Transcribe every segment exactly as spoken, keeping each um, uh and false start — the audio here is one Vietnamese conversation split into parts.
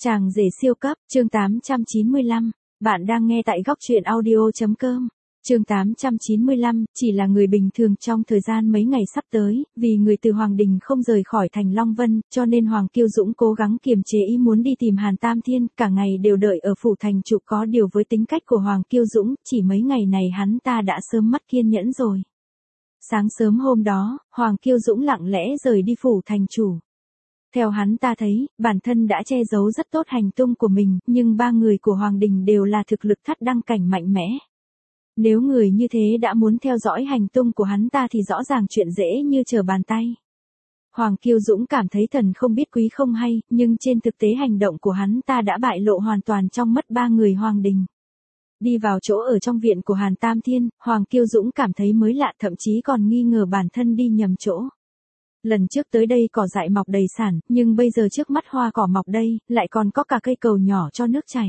Chàng rể siêu cấp, chương tám trăm chín mươi lăm. Bạn đang nghe tại góc truyện audio.com. Chương tám trăm chín mươi lăm, chỉ là người bình thường trong thời gian mấy ngày sắp tới, vì người từ Hoàng Đình không rời khỏi thành Long Vân, cho nên Hoàng Kiêu Dũng cố gắng kiềm chế ý muốn đi tìm Hàn Tam Thiên, cả ngày đều đợi ở phủ thành chủ. Có điều với tính cách của Hoàng Kiêu Dũng, chỉ mấy ngày này hắn ta đã sớm mất kiên nhẫn rồi. Sáng sớm hôm đó, Hoàng Kiêu Dũng lặng lẽ rời đi phủ thành chủ. Theo hắn ta thấy, bản thân đã che giấu rất tốt hành tung của mình, nhưng ba người của Hoàng Đình đều là thực lực thất đăng cảnh mạnh mẽ. Nếu người như thế đã muốn theo dõi hành tung của hắn ta thì rõ ràng chuyện dễ như trở bàn tay. Hoàng Kiêu Dũng cảm thấy thần không biết quý không hay, nhưng trên thực tế hành động của hắn ta đã bại lộ hoàn toàn trong mắt ba người Hoàng Đình. Đi vào chỗ ở trong viện của Hàn Tam Thiên, Hoàng Kiêu Dũng cảm thấy mới lạ, thậm chí còn nghi ngờ bản thân đi nhầm chỗ. Lần trước tới đây cỏ dại mọc đầy sản, nhưng bây giờ trước mắt hoa cỏ mọc đây, lại còn có cả cây cầu nhỏ cho nước chảy.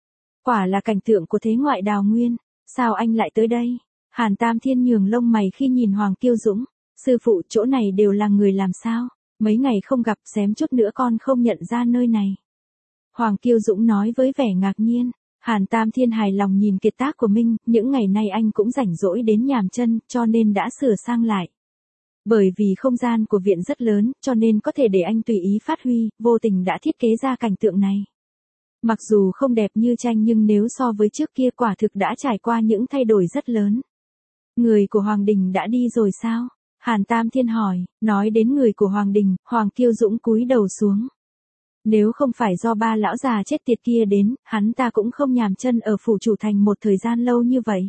Quả là cảnh tượng của thế ngoại đào nguyên. Sao anh lại tới đây? Hàn Tam Thiên nhường lông mày khi nhìn Hoàng Kiêu Dũng. Sư phụ, chỗ này đều là người làm sao? Mấy ngày không gặp, xém chút nữa con không nhận ra nơi này. Hoàng Kiêu Dũng nói với vẻ ngạc nhiên. Hàn Tam Thiên hài lòng nhìn kiệt tác của mình, những ngày nay anh cũng rảnh rỗi đến nhàm chân, cho nên đã sửa sang lại. Bởi vì không gian của viện rất lớn, cho nên có thể để anh tùy ý phát huy, vô tình đã thiết kế ra cảnh tượng này. Mặc dù không đẹp như tranh nhưng nếu so với trước kia quả thực đã trải qua những thay đổi rất lớn. Người của Hoàng Đình đã đi rồi sao? Hàn Tam Thiên hỏi. Nói đến người của Hoàng Đình, Hoàng Kiêu Dũng cúi đầu xuống. Nếu không phải do ba lão già chết tiệt kia đến, hắn ta cũng không nhàm chân ở phủ chủ thành một thời gian lâu như vậy.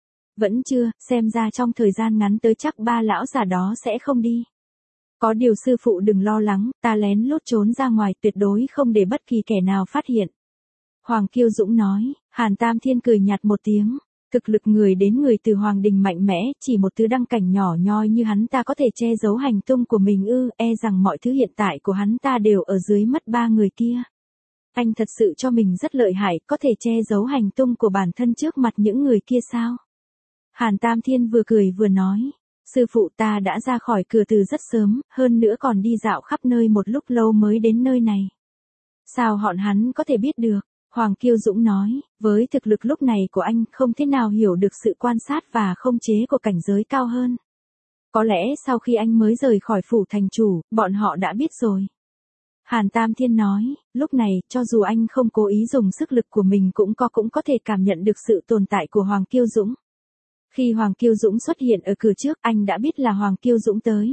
Vẫn chưa, xem ra trong thời gian ngắn tới chắc ba lão già đó sẽ không đi. Có điều sư phụ đừng lo lắng, ta lén lút trốn ra ngoài, tuyệt đối không để bất kỳ kẻ nào phát hiện. Hoàng Kiêu Dũng nói. Hàn Tam Thiên cười nhạt một tiếng. Thực lực người đến người từ Hoàng Đình mạnh mẽ, chỉ một thứ đăng cảnh nhỏ nhoi như hắn ta có thể che giấu hành tung của mình ư? E rằng mọi thứ hiện tại của hắn ta đều ở dưới mắt ba người kia. Anh thật sự cho mình rất lợi hại, có thể che giấu hành tung của bản thân trước mặt những người kia sao? Hàn Tam Thiên vừa cười vừa nói. Sư phụ, ta đã ra khỏi cửa từ rất sớm, hơn nữa còn đi dạo khắp nơi một lúc lâu mới đến nơi này. Sao họ hắn có thể biết được? Hoàng Kiêu Dũng nói, với thực lực lúc này của anh không thể nào hiểu được sự quan sát và không chế của cảnh giới cao hơn. Có lẽ sau khi anh mới rời khỏi phủ thành chủ, bọn họ đã biết rồi. Hàn Tam Thiên nói, lúc này, cho dù anh không cố ý dùng sức lực của mình cũng có cũng có thể cảm nhận được sự tồn tại của Hoàng Kiêu Dũng. Khi Hoàng Kiêu Dũng xuất hiện ở cửa trước, anh đã biết là Hoàng Kiêu Dũng tới.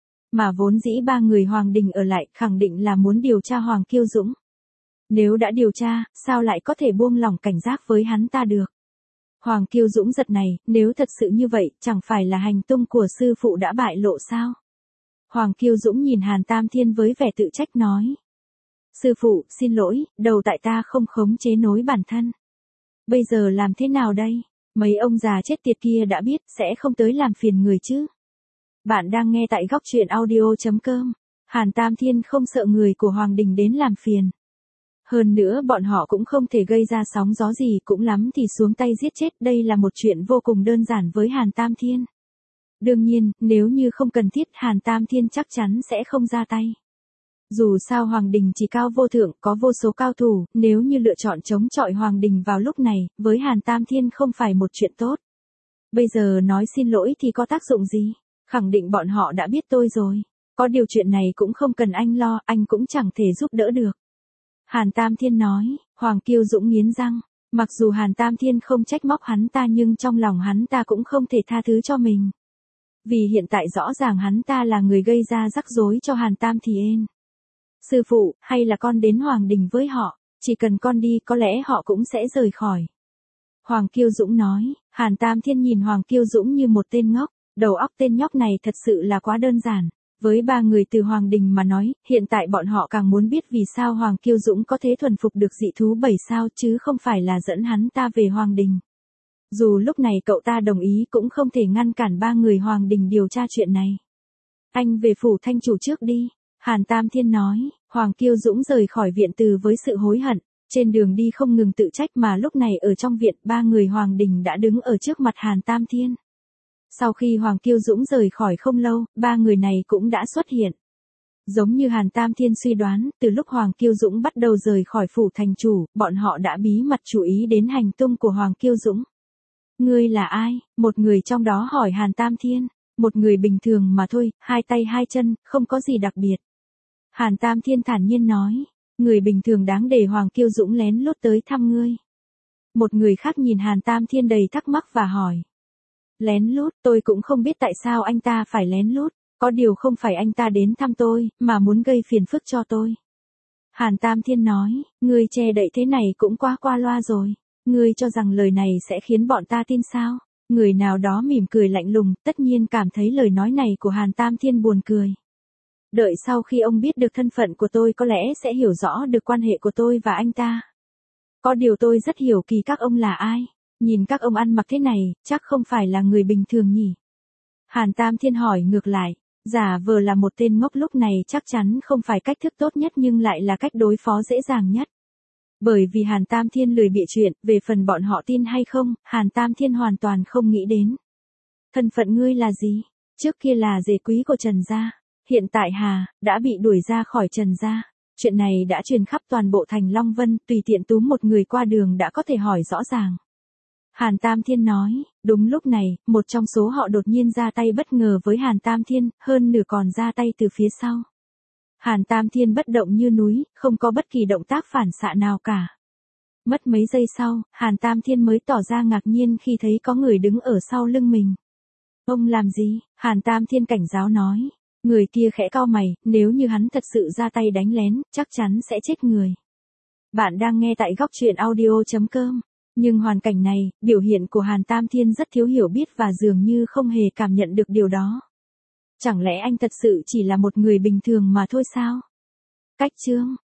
Mà vốn dĩ ba người Hoàng Đình ở lại, khẳng định là muốn điều tra Hoàng Kiêu Dũng. Nếu đã điều tra, sao lại có thể buông lỏng cảnh giác với hắn ta được? Hoàng Kiêu Dũng giật này, nếu thật sự như vậy, chẳng phải là hành tung của sư phụ đã bại lộ sao? Hoàng Kiêu Dũng nhìn Hàn Tam Thiên với vẻ tự trách nói. Sư phụ, xin lỗi, đầu tại ta không khống chế nổi bản thân. Bây giờ làm thế nào đây? Mấy ông già chết tiệt kia đã biết, sẽ không tới làm phiền người chứ? Bạn đang nghe tại góc truyện audio.com. Hàn Tam Thiên không sợ người của Hoàng Đình đến làm phiền. Hơn nữa bọn họ cũng không thể gây ra sóng gió gì, cũng lắm thì xuống tay giết chết, đây là một chuyện vô cùng đơn giản với Hàn Tam Thiên. Đương nhiên, nếu như không cần thiết Hàn Tam Thiên chắc chắn sẽ không ra tay. Dù sao Hoàng Đình chỉ cao vô thượng, có vô số cao thủ, nếu như lựa chọn chống chọi Hoàng Đình vào lúc này, với Hàn Tam Thiên không phải một chuyện tốt. Bây giờ nói xin lỗi thì có tác dụng gì? Khẳng định bọn họ đã biết tôi rồi. Có điều chuyện này cũng không cần anh lo, anh cũng chẳng thể giúp đỡ được. Hàn Tam Thiên nói. Hoàng Kiêu Dũng nghiến răng. Mặc dù Hàn Tam Thiên không trách móc hắn ta nhưng trong lòng hắn ta cũng không thể tha thứ cho mình. Vì hiện tại rõ ràng hắn ta là người gây ra rắc rối cho Hàn Tam Thiên. Sư phụ, hay là con đến Hoàng Đình với họ, chỉ cần con đi có lẽ họ cũng sẽ rời khỏi. Hoàng Kiêu Dũng nói. Hàn Tam Thiên nhìn Hoàng Kiêu Dũng như một tên ngốc, đầu óc tên nhóc này thật sự là quá đơn giản. Với ba người từ Hoàng Đình mà nói, hiện tại bọn họ càng muốn biết vì sao Hoàng Kiêu Dũng có thể thuần phục được dị thú bảy sao chứ không phải là dẫn hắn ta về Hoàng Đình. Dù lúc này cậu ta đồng ý cũng không thể ngăn cản ba người Hoàng Đình điều tra chuyện này. Anh về phủ thanh chủ trước đi. Hàn Tam Thiên nói. Hoàng Kiêu Dũng rời khỏi viện từ với sự hối hận. Trên đường đi không ngừng tự trách mà lúc này ở trong viện ba người Hoàng Đình đã đứng ở trước mặt Hàn Tam Thiên. Sau khi Hoàng Kiêu Dũng rời khỏi không lâu, ba người này cũng đã xuất hiện. Giống như Hàn Tam Thiên suy đoán, từ lúc Hoàng Kiêu Dũng bắt đầu rời khỏi phủ thành chủ, bọn họ đã bí mật chú ý đến hành tung của Hoàng Kiêu Dũng. Ngươi là ai? Một người trong đó hỏi Hàn Tam Thiên. Một người bình thường mà thôi, hai tay hai chân, không có gì đặc biệt. Hàn Tam Thiên thản nhiên nói, người bình thường đáng để Hoàng Kiêu Dũng lén lút tới thăm ngươi. Một người khác nhìn Hàn Tam Thiên đầy thắc mắc và hỏi. Lén lút, tôi cũng không biết tại sao anh ta phải lén lút, có điều không phải anh ta đến thăm tôi, mà muốn gây phiền phức cho tôi. Hàn Tam Thiên nói, ngươi che đậy thế này cũng quá qua loa rồi, ngươi cho rằng lời này sẽ khiến bọn ta tin sao? Người nào đó mỉm cười lạnh lùng, tất nhiên cảm thấy lời nói này của Hàn Tam Thiên buồn cười. Đợi sau khi ông biết được thân phận của tôi có lẽ sẽ hiểu rõ được quan hệ của tôi và anh ta. Có điều tôi rất hiểu kỳ các ông là ai. Nhìn các ông ăn mặc thế này, chắc không phải là người bình thường nhỉ? Hàn Tam Thiên hỏi ngược lại, giả vờ là một tên ngốc lúc này chắc chắn không phải cách thức tốt nhất nhưng lại là cách đối phó dễ dàng nhất. Bởi vì Hàn Tam Thiên lười bịa chuyện, về phần bọn họ tin hay không, Hàn Tam Thiên hoàn toàn không nghĩ đến. Thân phận ngươi là gì? Trước kia là rể quý của Trần gia, hiện tại Hà, đã bị đuổi ra khỏi Trần gia. Chuyện này đã truyền khắp toàn bộ thành Long Vân, tùy tiện túm một người qua đường đã có thể hỏi rõ ràng. Hàn Tam Thiên nói, đúng lúc này, một trong số họ đột nhiên ra tay bất ngờ với Hàn Tam Thiên, hơn nửa còn ra tay từ phía sau. Hàn Tam Thiên bất động như núi, không có bất kỳ động tác phản xạ nào cả. Mất mấy giây sau, Hàn Tam Thiên mới tỏ ra ngạc nhiên khi thấy có người đứng ở sau lưng mình. Ông làm gì? Hàn Tam Thiên cảnh cáo nói. Người kia khẽ cau mày, nếu như hắn thật sự ra tay đánh lén, chắc chắn sẽ chết người. Bạn đang nghe tại góc truyện audio chấm com. Nhưng hoàn cảnh này, biểu hiện của Hàn Tam Thiên rất thiếu hiểu biết và dường như không hề cảm nhận được điều đó. Chẳng lẽ anh thật sự chỉ là một người bình thường mà thôi sao? Cách chương